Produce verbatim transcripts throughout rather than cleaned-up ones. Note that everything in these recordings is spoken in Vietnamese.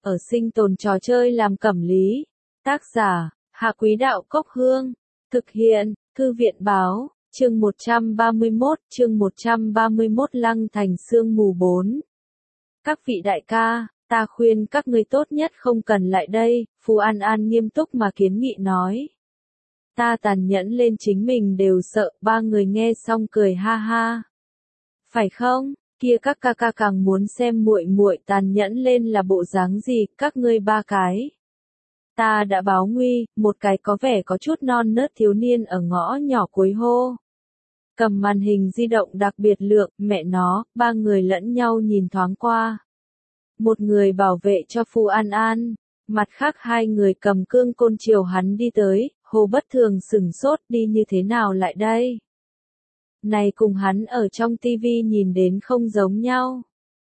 ở sinh tồn trò chơi làm cẩm lý. Tác giả, Hạ Quý Đạo Cốc Hương. Thực hiện, Thư viện Báo, chương một trăm ba mươi mốt, chương một trăm ba mươi mốt Lăng Thành Sương Mù bốn. Các vị đại ca, ta khuyên các ngươi tốt nhất không cần lại đây, Phù An An nghiêm túc mà kiến nghị nói. Ta tàn nhẫn lên chính mình đều sợ, ba người nghe xong cười ha ha. Phải không? Kia các ca ca càng muốn xem muội muội tàn nhẫn lên là bộ dáng gì, các ngươi ba cái. Ta đã báo nguy, một cái có vẻ có chút non nớt thiếu niên ở ngõ nhỏ cuối hô. Cầm màn hình di động đặc biệt lượng, mẹ nó, ba người lẫn nhau nhìn thoáng qua. Một người bảo vệ cho Phù An An, mặt khác hai người cầm cương côn chiều hắn đi tới, Hồ Bất Thường sửng sốt đi như thế nào lại đây. Này cùng hắn ở trong tivi nhìn đến không giống nhau.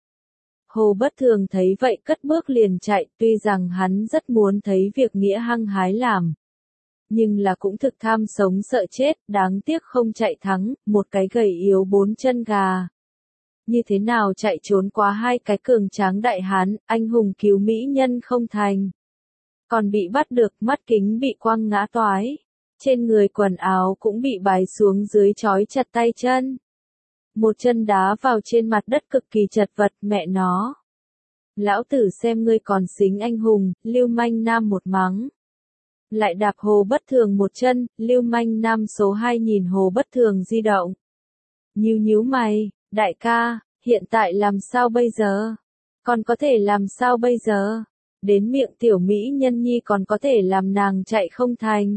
Hồ Bất Thường thấy vậy cất bước liền chạy, tuy rằng hắn rất muốn thấy việc nghĩa hăng hái làm. Nhưng là cũng thực tham sống sợ chết, đáng tiếc không chạy thắng, một cái gầy yếu bốn chân gà. Như thế nào chạy trốn qua hai cái cường tráng đại hán, anh hùng cứu mỹ nhân không thành. Còn bị bắt được, mắt kính bị quăng ngã toái. Trên người quần áo cũng bị bái xuống dưới trói chặt tay chân. Một chân đá vào trên mặt đất cực kỳ chật vật, mẹ nó. Lão tử xem ngươi còn xính anh hùng, Lưu Manh Nam một mắng. Lại đạp Hồ Bất Thường một chân, Lưu Manh Nam số hai nhìn Hồ Bất Thường di động. Nhíu nhíu mày, đại ca, hiện tại làm sao bây giờ? Còn có thể làm sao bây giờ? Đến miệng tiểu mỹ nhân nhi còn có thể làm nàng chạy không thành.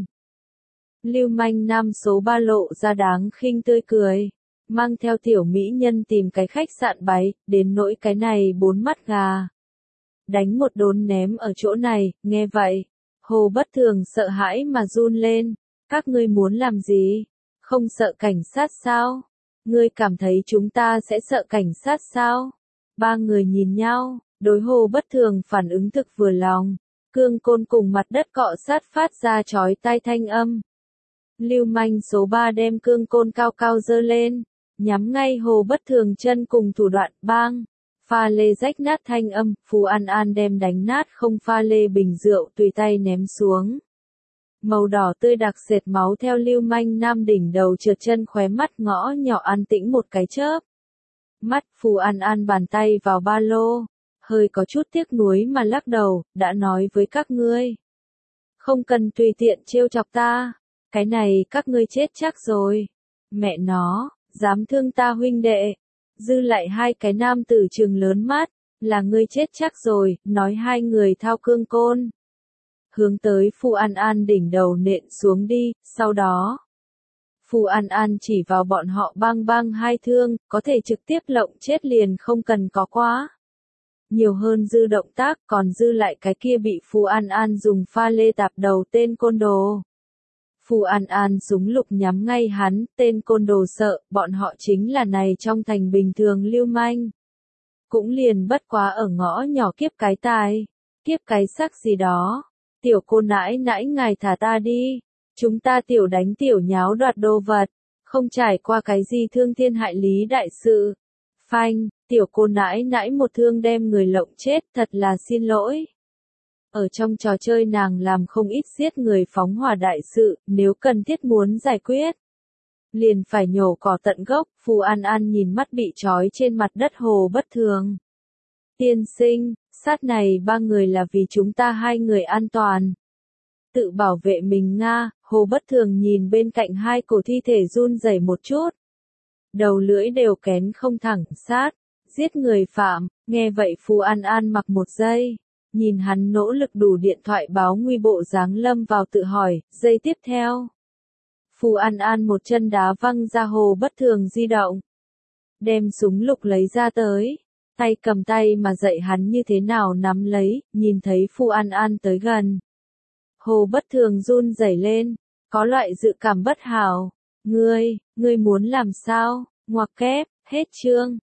Lưu Manh Nam số ba lộ ra đáng khinh tươi cười, mang theo tiểu mỹ nhân tìm cái khách sạn báy, đến nỗi cái này bốn mắt gà. Đánh một đốn ném ở chỗ này, nghe vậy, Hồ Bất Thường sợ hãi mà run lên, các ngươi muốn làm gì? Không sợ cảnh sát sao? Ngươi cảm thấy chúng ta sẽ sợ cảnh sát sao? Ba người nhìn nhau, đối Hồ Bất Thường phản ứng thực vừa lòng, cương côn cùng mặt đất cọ sát phát ra chói tai thanh âm. Lưu Manh số ba đem cương côn cao cao giơ lên, nhắm ngay Hồ Bất Thường chân cùng thủ đoạn, bang, pha lê rách nát thanh âm, Phù An An đem đánh nát không pha lê bình rượu tùy tay ném xuống. Màu đỏ tươi đặc sệt máu theo Lưu Manh Nam đỉnh đầu trượt chân khóe mắt ngõ nhỏ an tĩnh một cái chớp. Mắt Phù An An bàn tay vào ba lô, hơi có chút tiếc nuối mà lắc đầu, đã nói với các ngươi. Không cần tùy tiện trêu chọc ta. Cái này các ngươi chết chắc rồi. Mẹ nó, dám thương ta huynh đệ. Dư lại hai cái nam tử trừng lớn mắt, là ngươi chết chắc rồi, nói hai người thao cương côn. Hướng tới Phù An An đỉnh đầu nện xuống đi, sau đó. Phù An An chỉ vào bọn họ bang bang hai thương, có thể trực tiếp lộng chết liền không cần có quá. Nhiều hơn dư động tác, còn dư lại cái kia bị Phù An An dùng pha lê tạp đầu tên côn đồ. Phù An An súng lục nhắm ngay hắn, tên côn đồ sợ, bọn họ chính là này trong thành bình thường lưu manh. Cũng liền bất quá ở ngõ nhỏ kiếp cái tài, kiếp cái sắc gì đó. Tiểu cô nãi nãi ngài thả ta đi, chúng ta tiểu đánh tiểu nháo đoạt đồ vật, không trải qua cái gì thương thiên hại lý đại sự. Phanh, tiểu cô nãi nãi một thương đem người lộng chết, thật là xin lỗi. Ở trong trò chơi nàng làm không ít giết người phóng hỏa đại sự, nếu cần thiết muốn giải quyết. Liền phải nhổ cỏ tận gốc, Phù An An nhìn mắt bị trói trên mặt đất Hồ Bất Thường. Tiên sinh, sát này ba người là vì chúng ta hai người an toàn. Tự bảo vệ mình Nga, Hồ Bất Thường nhìn bên cạnh hai cổ thi thể run rẩy một chút. Đầu lưỡi đều kén không thẳng, sát, giết người phạm, nghe vậy Phù An An mặc một giây. Nhìn hắn nỗ lực đủ điện thoại báo nguy bộ dáng lâm vào tự hỏi, giây tiếp theo. Phù An An một chân đá văng ra Hồ Bất Thường di động. Đem súng lục lấy ra tới, tay cầm tay mà dạy hắn như thế nào nắm lấy, nhìn thấy Phù An An tới gần. Hồ Bất Thường run rẩy lên, có loại dự cảm bất hảo. Ngươi, ngươi muốn làm sao? Ngoặc kép, hết chương.